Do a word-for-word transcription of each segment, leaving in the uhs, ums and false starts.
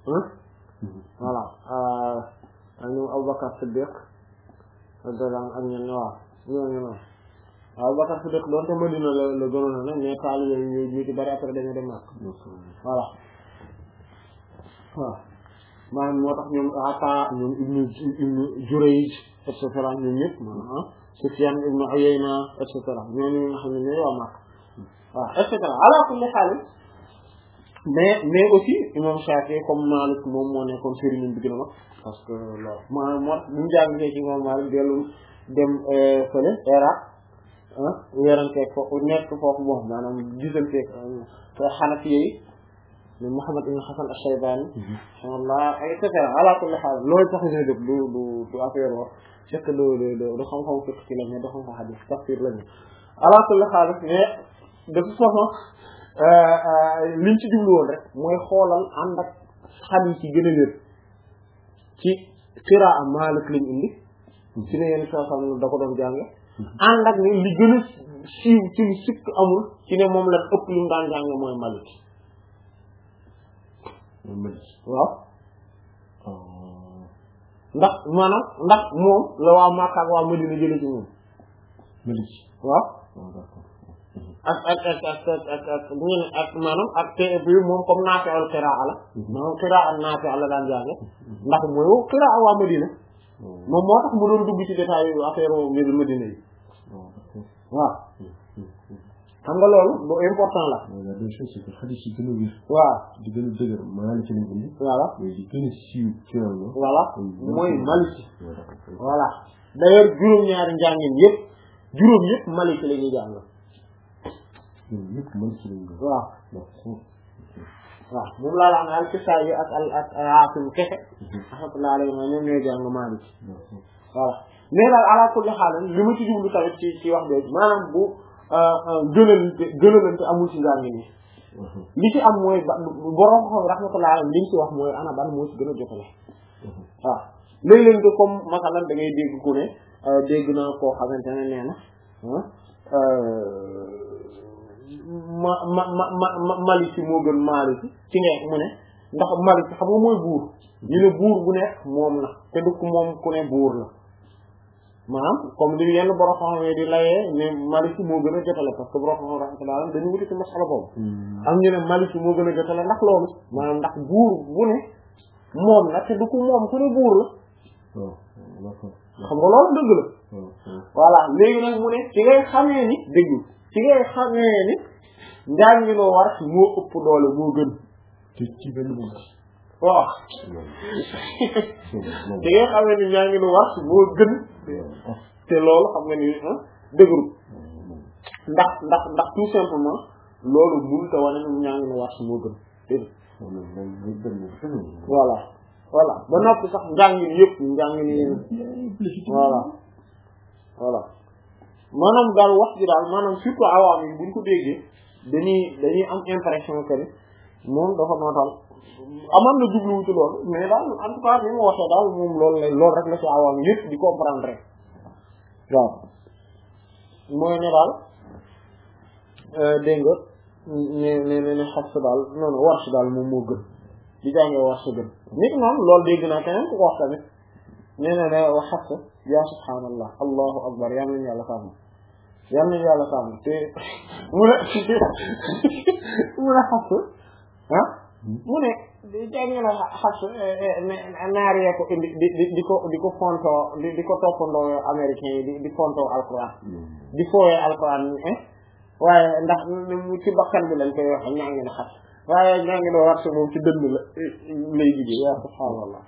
voilà ñoom Abubakar Siddiq radiyallahu ak ñenn waaw ñooñu noonu waaw Abubakar Siddiq doonte Madina la la gënoon na mais taalibe ñu ñu ci bari après dañu dem Makka voilà waaw maanaam moo tax ñoom Ata ñoom Ibnu Ibnu Jurayj et cetera ñoom ñëpp maanaam Sufyan ibnu Uyayna et cetera ñooñu nga xam ne ñooy waa Makka waaw et cetera ala kulli haal mais mais aussi imam Shafi comme Malik moom moo nekkoon sëriñ bi gën a mag parce que loolu maanaam moo bu ñu jàngee ci imam Malik dellu dem fële Iraq ah weeranteeg foofu nekk foofu bon maanaam gisanteeg Hanafi yi Muhammad ibn Hasan al-Shaybani rahimahullah et cetera ala kulli haal loolu tax ñu def du du du affaire wax c'est que du du du xam-xam fiqh ci la mais du xam-xam hadith tafsir la ñu ala kulli haal mais de toute façon liñ ci jublu woon rek mooy xoolal ànd ak hadith yi gën a wér ci qiraa Maalik lañ indi ci ne yenn saa xam da ko doon jànge ànd ak ne li gën a siiw ci lu sikk amul ci ne moom la ëpp li mu daan jànge mooy Maalik waaw ndax maanaam ndax moom la waa Makka ak waa Madina jële ci moom waaw ak ak ak ak ak ak ñun ak maanaam ak te bi moom comme naafi'ul qiraa la maanaam qiraa naafi' la daan jànge ndax mooy qiraa waa Madina moom moo tax mu doon dugg ci détail yu affaire ngir Madina yi waaw xam nga loolu lu important la. la deux choses c'est que hadith yi gën a wér. waaw di gën a dëgër Maalik lañ indi. voilà mais di gën a siiw ci loolu. voilà mooy Maalik. voilà d'ailleurs juróom-ñaari njàngin yëpp juróom yëpp Maalik la ñuy jàng. juróom yëpp Maalik lañ jàng. waaw. waaw moom laa la wax ne al-Kisaa'i ak al ak Aasim kese. rahmatullahi alayhi ñoom ñooy jàng Maalik. voilà mais daal ala kulli haal li ma ci jublu tamit ci ci wax dëgg maanaam bu. gënalante gënalante amul ci njàngin yi li ci am mooy ba borom xam rahmatullah alayhi liñ ci wax mooy ana ban moo ci gën a jotale waaw léeg-léeg de comme masalan da ngay dégg ku ne dégg naa koo xamante ne nee na ma ma ma ma ma Maliki moo gën Maliki ci ne mu ne ndax Maliki xam nga mooy buur ñu ne buur bu nekk moom la te du ko moom ku ne buur la maanaam comme li yenn borom xam-xam di layee ne Maliki moo gën a jotale parce que borom xam-xam rahmatullah dañu wuti ci masala boobu am ñu ne Maliki moo gën a jotale ndax loolu maanaam ndax buur bu ne moom la te du ko moom ku ne buur la xam nga loolu dëgg la voilà léegi nag mu ne ci ngay xamee ni dëgg ci ngay xamee ni njàngi loo war moo ëpp doole moo gën te ci benn bu waaw ci ngay xamee ni njàngi lu war moo gën te loolu xam nga ni dëgëru ndax ndax ndax tout simplement loolu mënul te wane ni njàngi lu war moo gën voilà voilà ba noppi sax njàngin yëpp njàngin yi voilà voilà maanaam daal wax ji daal maanaam surtout awaam yi buñ ko déggee dañuy dañuy am impression que ni moom dafa nootal amoon na jubluwu ci loolu mais daal en tout cas ni mu waxee daal moom loolu la loolu rek la ci awaam yëpp di comprendre rek waaw mooy ne daal dégg nga ne ne ne ne xas daal non non war si daal moom moo gën di jàngee war si gën nit moom loolu dégg naa keneen ku ko wax tamit nee na ne wax xas yaa subhaanallah allahu akbar yal nañu yàlla sàmm yal nañu yàlla sàmm te mu ne mu ne xas ah mu ne jàngee na xas naar yee ko indi di di di ko di ko fontoo di di ko toppandoo américain yi di di fontoo alquran di fooyee alquran waaye ndax ci bakkan bi lañ koy wax ñaa ngi ne xas waaye ñaa ngi ne war si moom ci dënn la lay jigéen yaa subhaanallah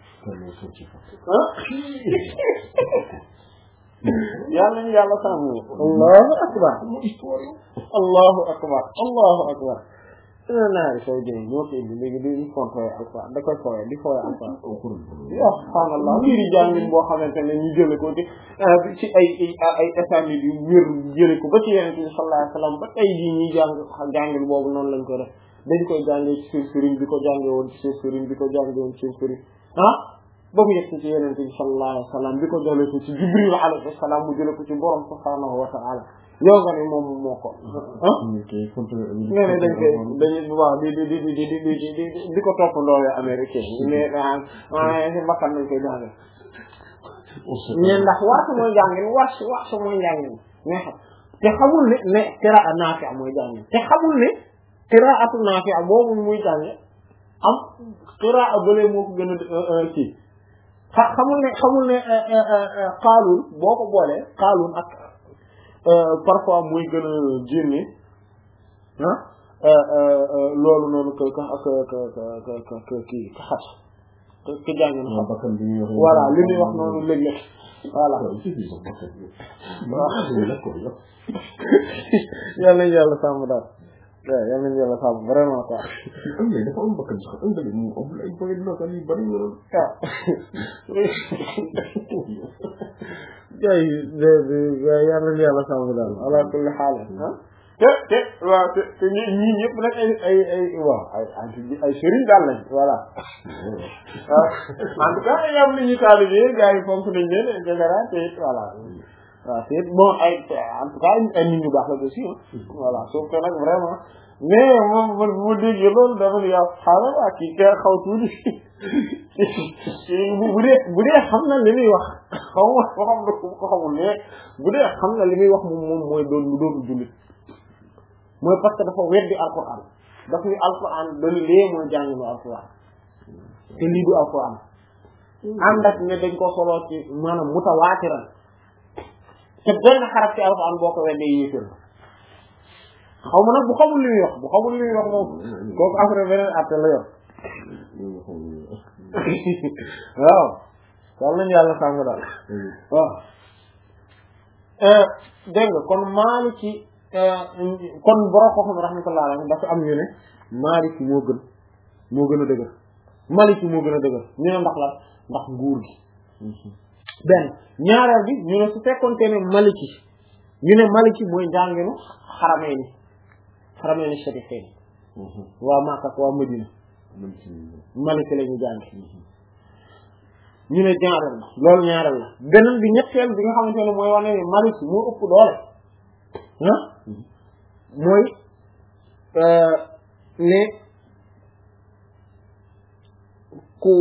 yàlla nañu yàlla sàmm allahu akbar allahu akbar allahu akbar ina naari koy jëy ñoo ko indi léegi di fontoye alquran da koy fooye di fooye alquran ya subhaanallah lii di jàngin boo xamante ne ñu jële ko ci ci ay ay étamit yu wér jële ko ba ci yeneen bi sallallahu alayhi wasallam ba tey jii ñuy jàng jàngin boobu noonu lañ ko def dañ koy jàngee ci seen sëriñ bi ko jàngee woon ci seen sëriñ bi ko jàngee woon ci seen sëriñ ah ba mu yegg ci yeneen bi sallallahu alayhi wasallam bi ko jële ko ci Jibril alayhi salaam mu jële ko ci borom subhaanahu wa ta'ala yow nga ne moom moo ko ah nga ne dañ koy dañuy waaw di di di di di di di di ko topp ndoole américain mais ah si bakkan nañ koy jànge mais ndax warsu mooy jàngin warsu warsu mooy jàngin mais xam te xamul ne ne qiraa Naafi' mooy jàngin te xamul ne qiraatu Naafi' boobu muy jànge am qiraa bële moo ko gën a kii xa xamul ne xamul ne Qaaluun boo ko boolee Qaaluun ak parfois muy gën a génne ah loolu noonu que que que que que kii ka xat que jàng na xam voilà li ñuy wax noonu léeg-léeg voilà yal nañu yàlla sàmm daal waaw yal nañu yàlla sàmm vraiment quoi. am na dafa am bakkan sax am na mu am ay bëri local yu bëri ñu doon. waaw yal nañu yàlla sàmm daal ala kulli xaal ah. te te waaw te te ñi ñii ñëpp nag ay ay ay waaw ay ay sëriñ daal lañ voilà en tout cas ay am nañu taalibe gars yi fonk nañ leen et cetera te it voilà waaw te it bon ay en tout cas ay nit ñu baax la aussi voilà sauf que nag vraiment mais moom man bu ma déggee loolu dama ne yow xaaral waa kii kay xaw tuuti bu dee bu dee xam na li muy wax xaw ma ko xam na ko xamul mais bu dee xam na li muy wax moom moom mooy doon lu doon jullit mooy parce que dafa weddi alquran daf ni alquran dañu lee mooy jànginu alquran te lii du alquran ànd ak ne dañ ko soloo ci maanaam mutawaatiran te benn xaraf ci alquran boo ko weddee yéefér xaw ma nag bu xamul li muy wax bu xamul li muy wax moom kooku après beneen atte la yor waaw wal nañu yàlla sàmm daal waaw dégg nga kon Maliki kon borom ko xam rahmatullah alayhi dafa am ñu ne Maliki moo gën moo gën a dëgër Maliki moo gën a dëgër ñu ne ndax la ndax nguur gi benn ñaareel bi ñu ne su fekkoonte ne Maliki ñu ne Maliki mooy njànginu xarameeni xarameeni sharifayni waa Makka ak waa Madina Maliki la ñu jàng ñu ne ñaareel la loolu ñaareel la beneen bi ñetteel bi nga xamante ne mooy wane ne Maliki moo ëpp doole ah mooy ne ku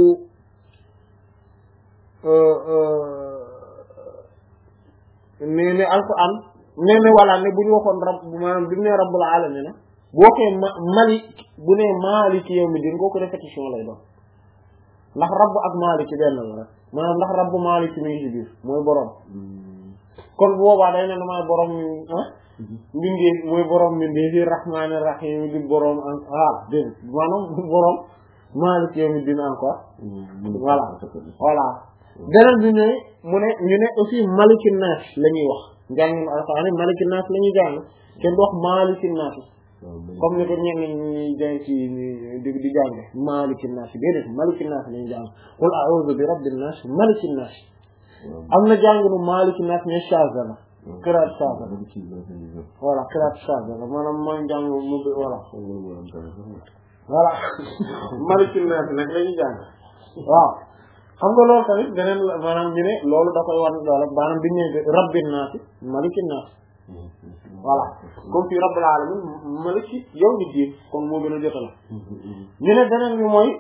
ne ne alquran ne ne wala ne bu ñu waxoon rab maanaam bi mu ne rabbul alamin na bu waxee ma malik bu ne maliki yawmi din kooku répétition lay doon ndax rabb ak maliki benn la rek maanaam ndax rabbu maliki mi ngi ci biir mooy borom kon bu boobaa day ne damay borom ah mbindee mooy borom mbindee fi rahmaani rahim di borom en voilà dégg maanaam borom Maalik yawmi diin encore voilà voilà beneen bi ne mu ne ñu ne aussi Malikin Naas la ñuy wax njàngin alxuraan Malikin Naas la ñuy jàng kenn du wax Maalikin Naas comme ni ko ñenn ñi jàng ci di di jàng Maalikin Naas déedéet Malikin Naas la ñuy jàng qul a'uuzu bi rabbin naas Malikin Naas am na jànginu Malikin Naas mais shaza la qiraat shaza voilà qiraat shaza la maanaam mooy jàng mu voilà voilà Malikin Naas nag la ñuy jàng waaw xam nga loolu tamit beneen maanaam ñu ne loolu da koy wan doole maanaam bi ñu ne rabbin naas Malikin Naas voilà comme fi rabbil alamin maliki yawmi diin comme moo gën a jotal ñu ne beneen bi mooy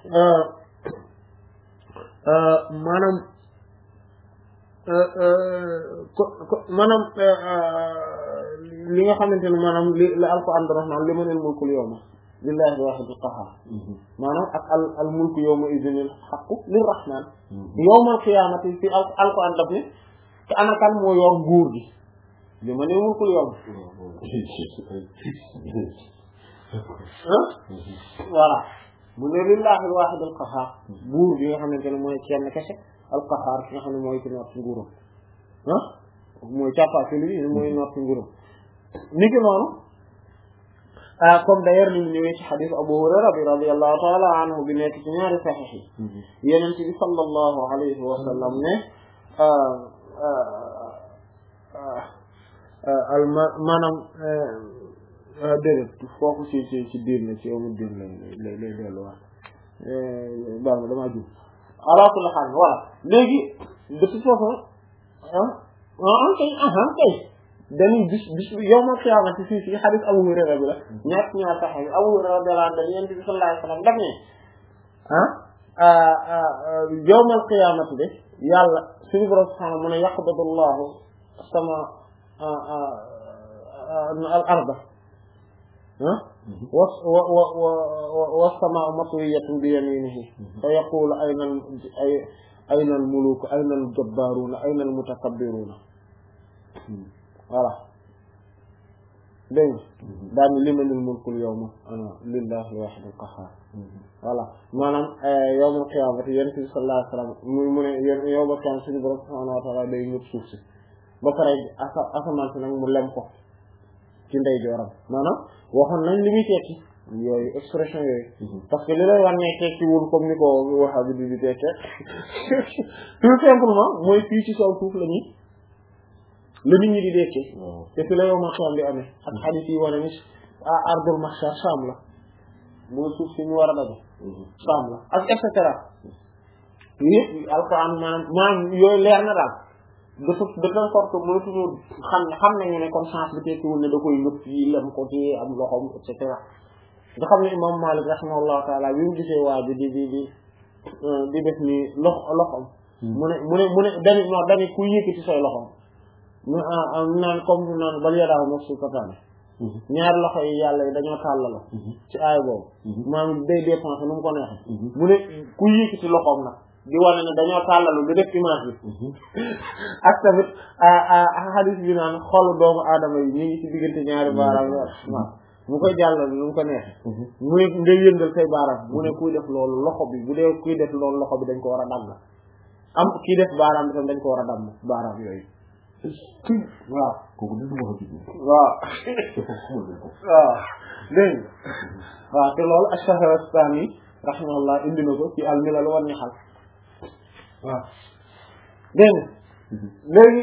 maanaam maanaam li nga xamante ne maanaam li la alquran doon wax naan limanil mulkul yawma lillahi al-wahidil qahhar maanaam ak al al mulku yawma idhinil haqqu lirrahman yawmal qiyamati fi alquran daf ne te ana kan moo yor nguur gi limanil mulkul yawma voilà mu ne lillahi al-wahidil qahhar buur bi nga xamante ne mooy kenn kese al-qahhar ki nga xam ne mooy ci noot ci nguuram ah mooy càppaaculi bi mooy noot ci nguuram niki noonu ah comme d'ailleurs ni mu ñëwee ci xadiis Abu Hurayra bi radiyallahu ta'ala anhu bi nekk ci ñaari saxiix yi Yonent bi sallallahu alayhi wa sallam ne al maanaam déedéet foofu ci ci ci diir na ci amul diir lay lay lay delluwaat baal ma damaa jub ala kulli haal voilà léegi de toute façon ah ah kay ah kay dañuy bis bis yawmal qiyaamati fii fii hadith Abu Hurayra bi la ñaar ñaar sax Abu Hurayra radiyallahu anhu Yonent bi sallallahu alayhi wa sallam daf ne ah yawmal qiyaamati de yàlla suñu borom subhaanahu mu ne yaqbadu Allahu sama al arda ah wa wa wa wa samaa matwiyatun bi yaminihi fa yaqulu ayna ay ayna al muluk ayna al jabbaruna ayna al mutakabbiruna voilà dégg nga daal ni limanil mulkul yawma ana lillahi wahidil qahhar voilà maanaam yawmal qiyaamati yonent bi sallallahu alayhi wa sallam mu mu ne yawmal qiyaamati suñu borom subhanahu wa ta'ala day ñëpp suuf si ba pare asa asamaan si nag mu lem ko ci ndeyjooram maanaam waxoon nañ li muy tekki yooyu expression yooyu parce que li lay wan ne tekki wul comme ni ko waxa bi di di tekke tout simplement mooy fii ci kaw suuf la ñuy la nit ñi di dekkee te fi la yawmal qiyaam di amee ak hadith yi wane ni ardul mahshar Sham la mooy suuf si ñu war a daje Sham la ak et cetera yëpp alquran maanaam maanaam yooyu leer na daal de de telle sorte que mënatuñu xam ne xam nañu ne comme chance bi tekkiwul ne da koy nëpp yi lem ko ci am loxom et cetera nga xam ne imam Malik rahimahullahu taala bi mu gisee waa bi di di di di def ni lox loxom mu ne mu ne mu ne dani non dani ku yëkkati say loxom mu naan comme naan bal yadaahu mabsuutataani ñaari loxo yi yàlla yi dañoo tàllala ci aay boobu maanaam day dépensé nu mu ko neexee mu ne ku yëkkati loxoom nag di wane ne dañoo tàllalu di def image bi ak tamit hadith bi naan xolu doomu aadama yi ñu ngi ci diggante ñaari baaraam waaw mu koy jàllale nu mu ko neexee mu ne ngay yëngal say baaraam mu ne kuy def loolu loxo bi bu dee kuy def loolu loxo bi dañ ko war a dagg am kii def baaraam bi tam dañ ko war a damm baaraam yooyu waaw kooku dëgg wax dëgg waaw waaw dégg nga waaw te loolu Ash-Shahrastani rahimahullah indi na ko ci al-Milal wa Nihal waaw dégg nga léegi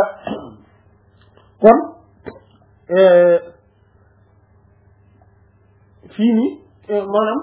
kon fii nii maanaam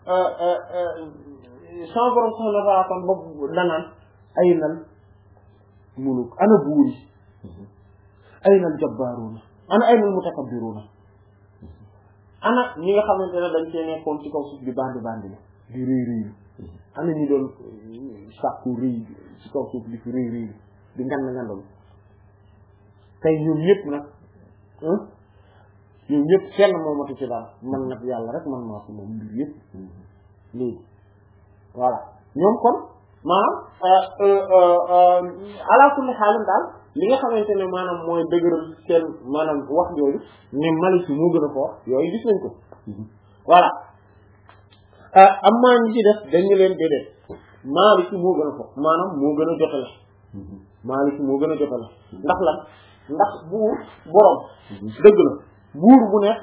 sama borom subhanahu wa ta'ala kon boobu danaan ay nal muluk ana buur yi ayna al jabbaaruna ana ayna al mutakabbiruna ana ñi nga xamante ne dañ cee nekkoon ci kaw suuf di bandi bandi di rëy rëy ana ñi doon sàkku rëy ci kaw suuf di fi rëy rëy di ngand ngandal tey ñoom ñëpp nag ñoom ñëpp kenn moomatu ci daal man nag yàlla rek man maa ko moom mbir yëpp léegi voilà ñoom kon maanaam ala kulli xaalim daal li nga xamante ne maanaam mooy dëgëral seen maanaam wax jooju ne Malik moo gën a fort yooyu gis nañ ko voilà am maa ñi ci def dañu leen déedéet Malik moo gën a fort maanaam moo gën a jotale Malik moo gën a jotale ndax lan ndax buur borom dëgg la buur bu nekk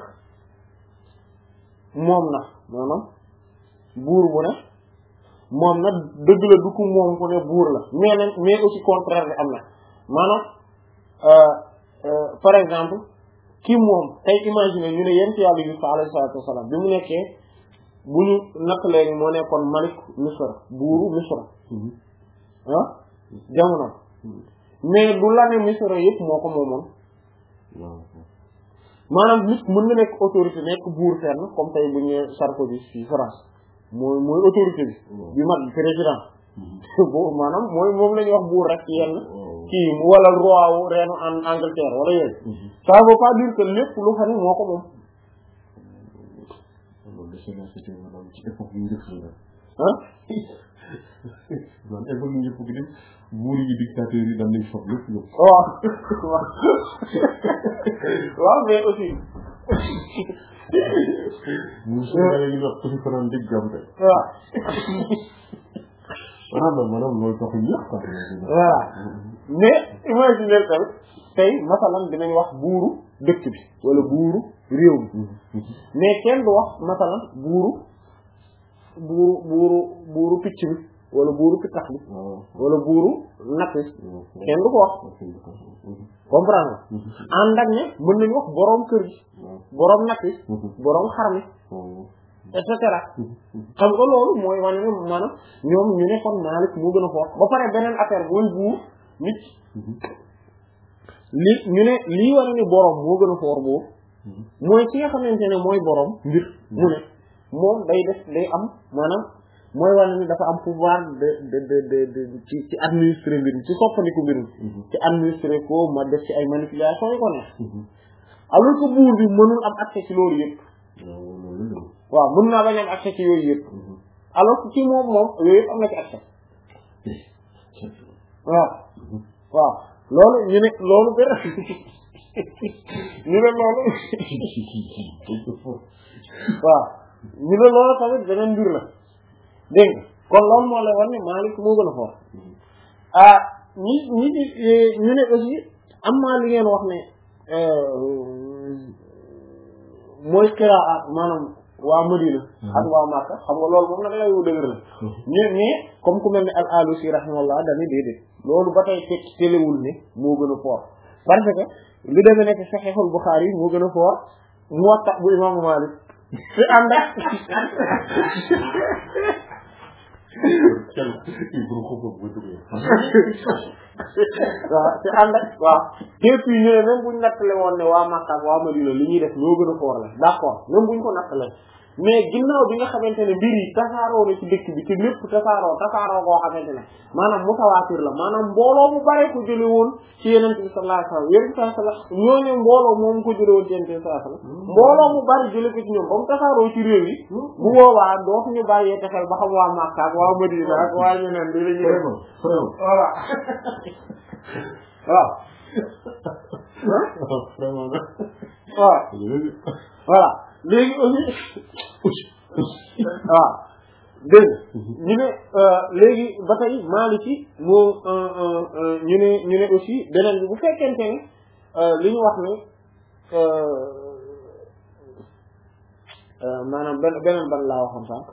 moom na maanaam buur bu nekk moom nag dëgg la du ko moom ku ne buur la mais nag mais aussi contraire bi am na maanaam par exemple ki moom tey imaginer ñu ne yent yàlla Yuusuf alayhi salaatu wasalaam bi mu nekkee bu ñu natt léegi moo nekkoon Malik Misra buuru Misra ah jamono mais du la ne Misra yëpp moo ko moomoon maanaam nit mën na nekk autorité nekk buur fenn comme tey bu ñu Sarkozy fii France mooy mooy autorité bi bi mag président bo maanaam mooy moom la ñuy wax buur rek yenn kii wala roi wu reenu en Angleterre wala yooyu ça veut pas dire que lépp lu xam ne moo ko moom ah man époque yi yëpp gi dem buur yi dictateur yi dañ lay sox lépp yëpp waaw waaw mais aussi mu suñu yi wax ko ci faran dig jam de waaw maanaam maanaam mooy tax yëpp quoi voilà mais imaginer tamit tey masalan dinañ wax buuru dëkk bi wala buuru réew bi mais kenn du wax masalan buuru buuru buuru buuru picc bi wala buuru pittax bi wala buuru natt bi kenn du ko wax comprendre nga ànd ak ne mën nañu wax boroom kër gi boroom natt bi boroom xar mi et cetera xam nga loolu mooy wane ne maanaam ñoom ñu ne kon Maalik moo gën a fort ba pare beneen affaire mooy buur nit li ñu ne lii wane ni borom moo gën a foor boobu mooy ki nga xamante ne mooy borom mbir mu ne moom day def day am maanaam mooy wane ni dafa am pouvoir de de de de de ci ci administrer mbir mi ci soppandiku mbir mi ci administrer ko ma def ci ay manipulation yi ko neex alors que buur bi mënul am accès ci loolu yëpp waaw mën naa bañ am accès ci yooyu yëpp alors que ci moom moom yooyu yëpp am na ci accès waaw waaw loolu ñu ne loolu benn ñu ne loolu waaw ñu ne loolu tamit beneen mbir la dégg nga kon loolu moo lay war ne Maalik moo gën a fort ah ñi ñi ñu ne aussi am na li ngeen wax ne mooy qiraa maanaam waa Madina ak waa Makka xam nga loolu moom nag lay wu dëgër la ñu mais comme ku mel ne al Alusi rahimahullah dañuy déedéet loolu ba tey fekk telewul ne moo gën a fort parce que li demee nekk Sahihul Bukhari moo gën a fort Muwatta bu imaamu Maalik te ànd ak waaw te ànd ak waaw et puis ñu ne même buñ nattale woon ne waa Makka ak waa Madina li ñuy def ñoo gën a fort la d'accord même buñ ko nattale mais ginnaaw bi nga xamante ne mbir yi tasaaroo na ci dëkk bi te lépp tasaaroo tasaaroo koo xamante ne maanaam mutawaatir la maanaam mbooloo mu bare ko jële woon ci Yonent bi sallallahu alayhi wasallam Yonent bi sallallahu alayhi wasallam ñoo ne mbooloo moom ko jële woon ci Yonent bi sallallahu alayhi wasallam mbooloo mu bari jële ko ci ñoom ba mu tasaaroo ci réew yi bu boobaa dootuñu bàyyee te xel ba xam waa Makka ak waa Madina ak waa ñeneen bi la ñuy def voilà waaw waaw voilà léegi aussi waaw dégg ñu ne léegi ba tey Maliki moo ñu ne ñu ne aussi beneen bi bu fekkente ne li ñu wax ne maanaam benn beneen ban laa waxoon sànq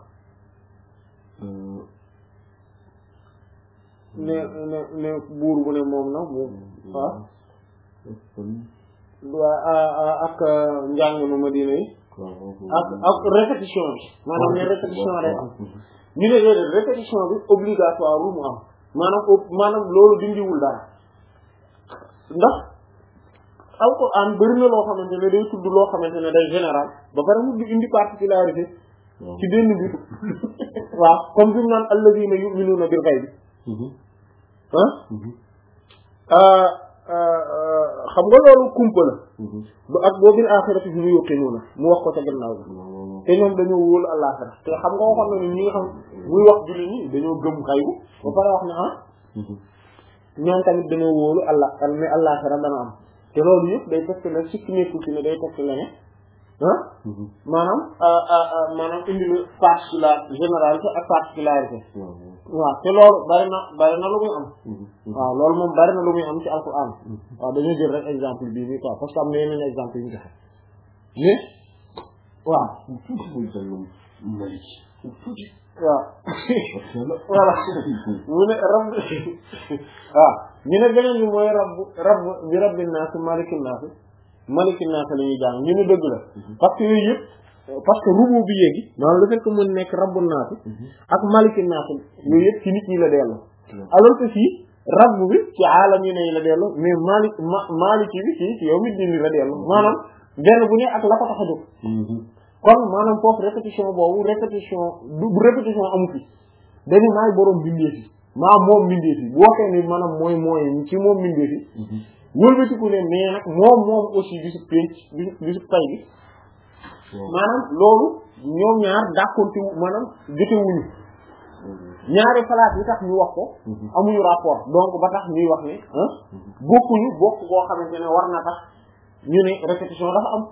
ne ne ne buur bu ne moom na moom waaw waa ak njàng ma Madina yi ak ak répétition bi maanaam ne répétition rek am ñu ne léegi répétition bi obligatoire lu mu am maanaam maanaam loolu dindiwul dara ndax alquran bëri na loo xamante ne day tudd loo xamante ne day général ba pare mu di indi particularité ci benn bi waaw comme bi mu naan alladina yu'minuna bil ghaybi ah xam nga loolu kumpa la bu ak boo bil axirati hum yuqinuna mu wax ko ca gannaaw bi te ñoom dañoo wóolu àllaaxira te xam nga waxoon na ne ñi nga xam muy wax julli ñi dañoo gëm xaybu ba pare wax ne ah ñoom tamit dañoo wóolu allah ne àllaaxira dana am te loolu yëpp day tekk la sikki nekkul ci ne day tekk la ne ah maanaam maanaam indi la particular généralité ak particularité waaw te loolu bari na bari na lu muy am waaw loolu moom bari na lu muy am ci alquran waaw dañuy jël rek exemple bii nii quoi parce que am na yeneen exemple yu ñu joxe mais waaw waaw voilà mu ne rabb waaw ñu ne beneen bi mooy rabb rabb bi rabbin naas malikin naas malikin naas la ñuy jàng ñu ne dëgg la parce que yooyu yëpp parce que rubu bi yéegi maanaam le fait que mu nekk rabbun naas ak malikin naas yooyu yëpp ci nit ñi la dellu alors que fii rabb bi ci aalam yi ne la dellu mais malik ma maliki bi fii ci yow mi dindi la dellu maanaam benn bu ne ak la ko tax a jóg kon maanaam foofu répétition boobu répétition du répétition amu fi dañu maay boroom bindee fi maa moom bindee fi bu waxee ni maanaam mooy mooy ci moom bindee fi wëlbatiku ne mais nag moom moom aussi bisu penc bisu bisu tay bi maanaam loolu ñoom ñaar dàkkonti maanaam jotewuñu ñaari place yi tax ñu wax ko amuñu rapport donc ba tax ñuy wax ne ah bokkuñu bokk koo xamante ne war na tax ñu ne répétition dafa am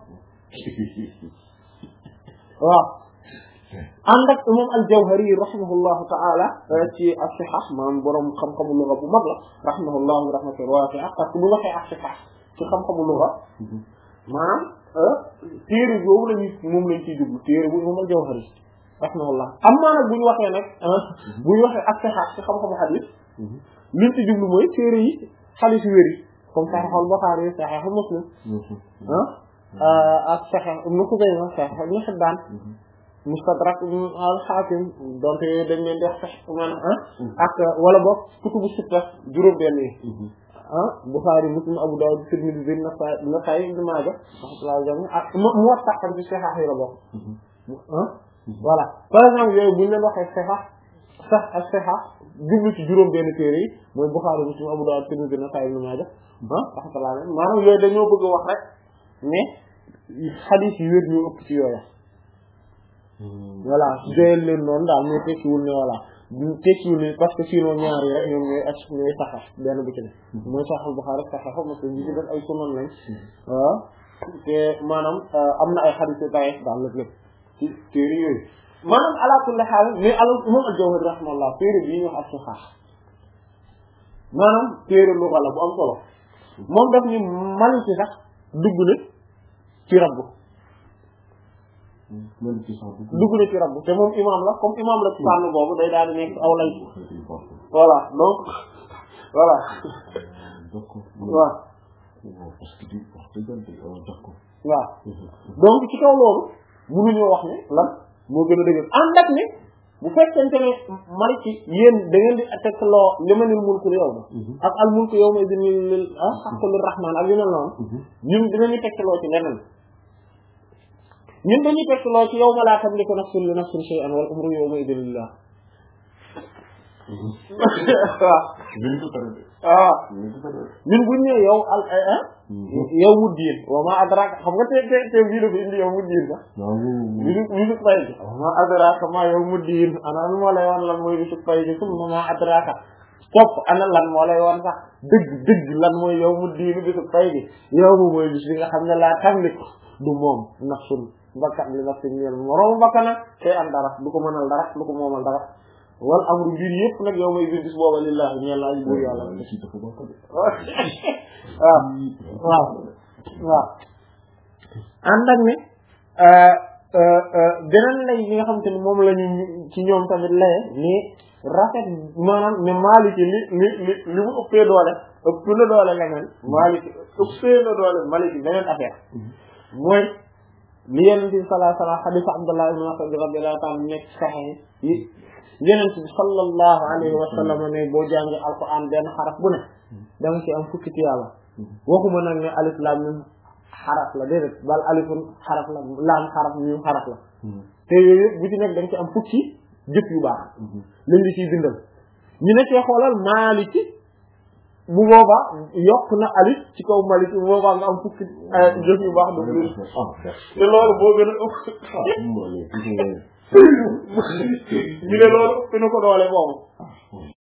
waaw ànd ak imam al-Jawhari rahimahullahu ta'ala ci as-sihah maanaam borom xam-xamu lugha bu mag la rahimahullahu rahmatan wasi'a parce que bu waxee as-sihah ci xam-xamu lugha maanaam téere boobu lañu moom lañ ciy jublu téere bu imam al-Jawhari rahimahullah am maa nag bu ñu waxee nag bu ñu waxee as-sihah ci xam-xamu hadith liñ ci jublu mooy téere yi hadith wér yi comme Sahih al-Bukhari Sahih Muslim ah ak Sahih Ibn Khuzaymah Sahih Ibn Hibban Mustadrak al-Hakim donte dañ leen di wax sax maanaam ak wala boog kutubu sitta juróom benn yi ah Bukhari Muslim Abu Dawud Tirmidhi Nasa'i Nasa'i Ibn Maaja ak Muwatta xam ci Sahih yi la bokk ah voilà par exemple yooyu buñ leen waxee Sahih sax ak Sahih jublu ci juróom benn téere yi mooy Bukhari Muslim Abu Dawud Tirmidhi Nasa'i Ibn Maaja ah rahmatullah maanaam yooyu dañoo bëgg a wax rek mais xadiis yi wér ñu ëpp ci yooya voilà doyal leen noonu daal mais tekkiwul ne voilà tekkiwul ne parce que sinon ñaar yi rek ñoom ñooy ak ñooy saxax benn bu ci ne mooy Sahih Bukhari Sahih Muslim yi ci def ay sunan lañ waaw te maanaam am na ay xadiis yu daif daal lépp lépp ci téere yooyu maanaam ala kulli haal mais al imam al-Jawhari rahimahullah téere bii ñu wax ak saxax maanaam téere lu la bu am solo moom daf ni man ci sax dugg na ci rabbu dugg na ci rabbu te moom imam la comme imam la ci fànn boobu day daal di nekk aw lay voilà donc voilà waaw waaw donc ci kaw loolu mënuñoo wax ne lan moo gën a dëgër ànd ak ne bu fekkente ne maliki yéen da ngeen di teg loo limanil mulku yawma ak al mulku yawma idin lil haqqu lir rahman ak yu mel noonu ñun dinañu teg loo ci leneen ñun dañuy teg loo ci yawma laa tamliku nafsun li nafsin shay'an wal amru yawma idin lillah waaw ñun buñ ne yow al yow mu diin wa ma adraka xam nga te te te bii dafa indi yow mu diin sax bisu bisu pay bi wa ma adraka ma yow mu diin ana moo lay wan lan mooy bisu pay bi summa ma adraka topp ana lan moo lay wan sax dëgg dëgg lan mooy yow mu diin bisu pay bi yow mu mooy bis bi nga xam ne laa tamliku du moom nafsun bakkan li nafsin ñeel moroom bakkana te am dara du ko mënal dara du ko moomal dara wal amru mbir yëpp nag yow may bis booba lillahi ñeel la buur yàlla waaw waaw waaw ànd ak ne beneen lay li nga xamante ni moom la ñu ci ñoom tamit laye ni rafet maanaam ne Maliki li li li li mu ëppee doole ëpp na doole leneen Maliki ëppee na doole Maliki beneen affaire mooy li Yonent bi sallallahu alayhi wa sallam hadith Abdullah ibn Mas'ud radiyallahu ta'ala nekk Sahih yi Yonent bi sallallahu alayhi wa sallam ne boo jàngee alquran benn xaraf bu ne da nga ci am fukki tiyaaba waxuma nag ne alif lam mim xaraf la déedéet bal alifun xaraf la laam xaraf mim xaraf la te yooyu bu ci nekk da nga ci am fukki jëf yu baax lañ di ciy bindal ñu ne cee xoolal Maliki bu boobaa yokk na alif ci kaw Maliki bu boobaa nga am fukki jëf yu baax du te loolu boo gën a ëpp ñu ne loolu ëpp na ko doole boobu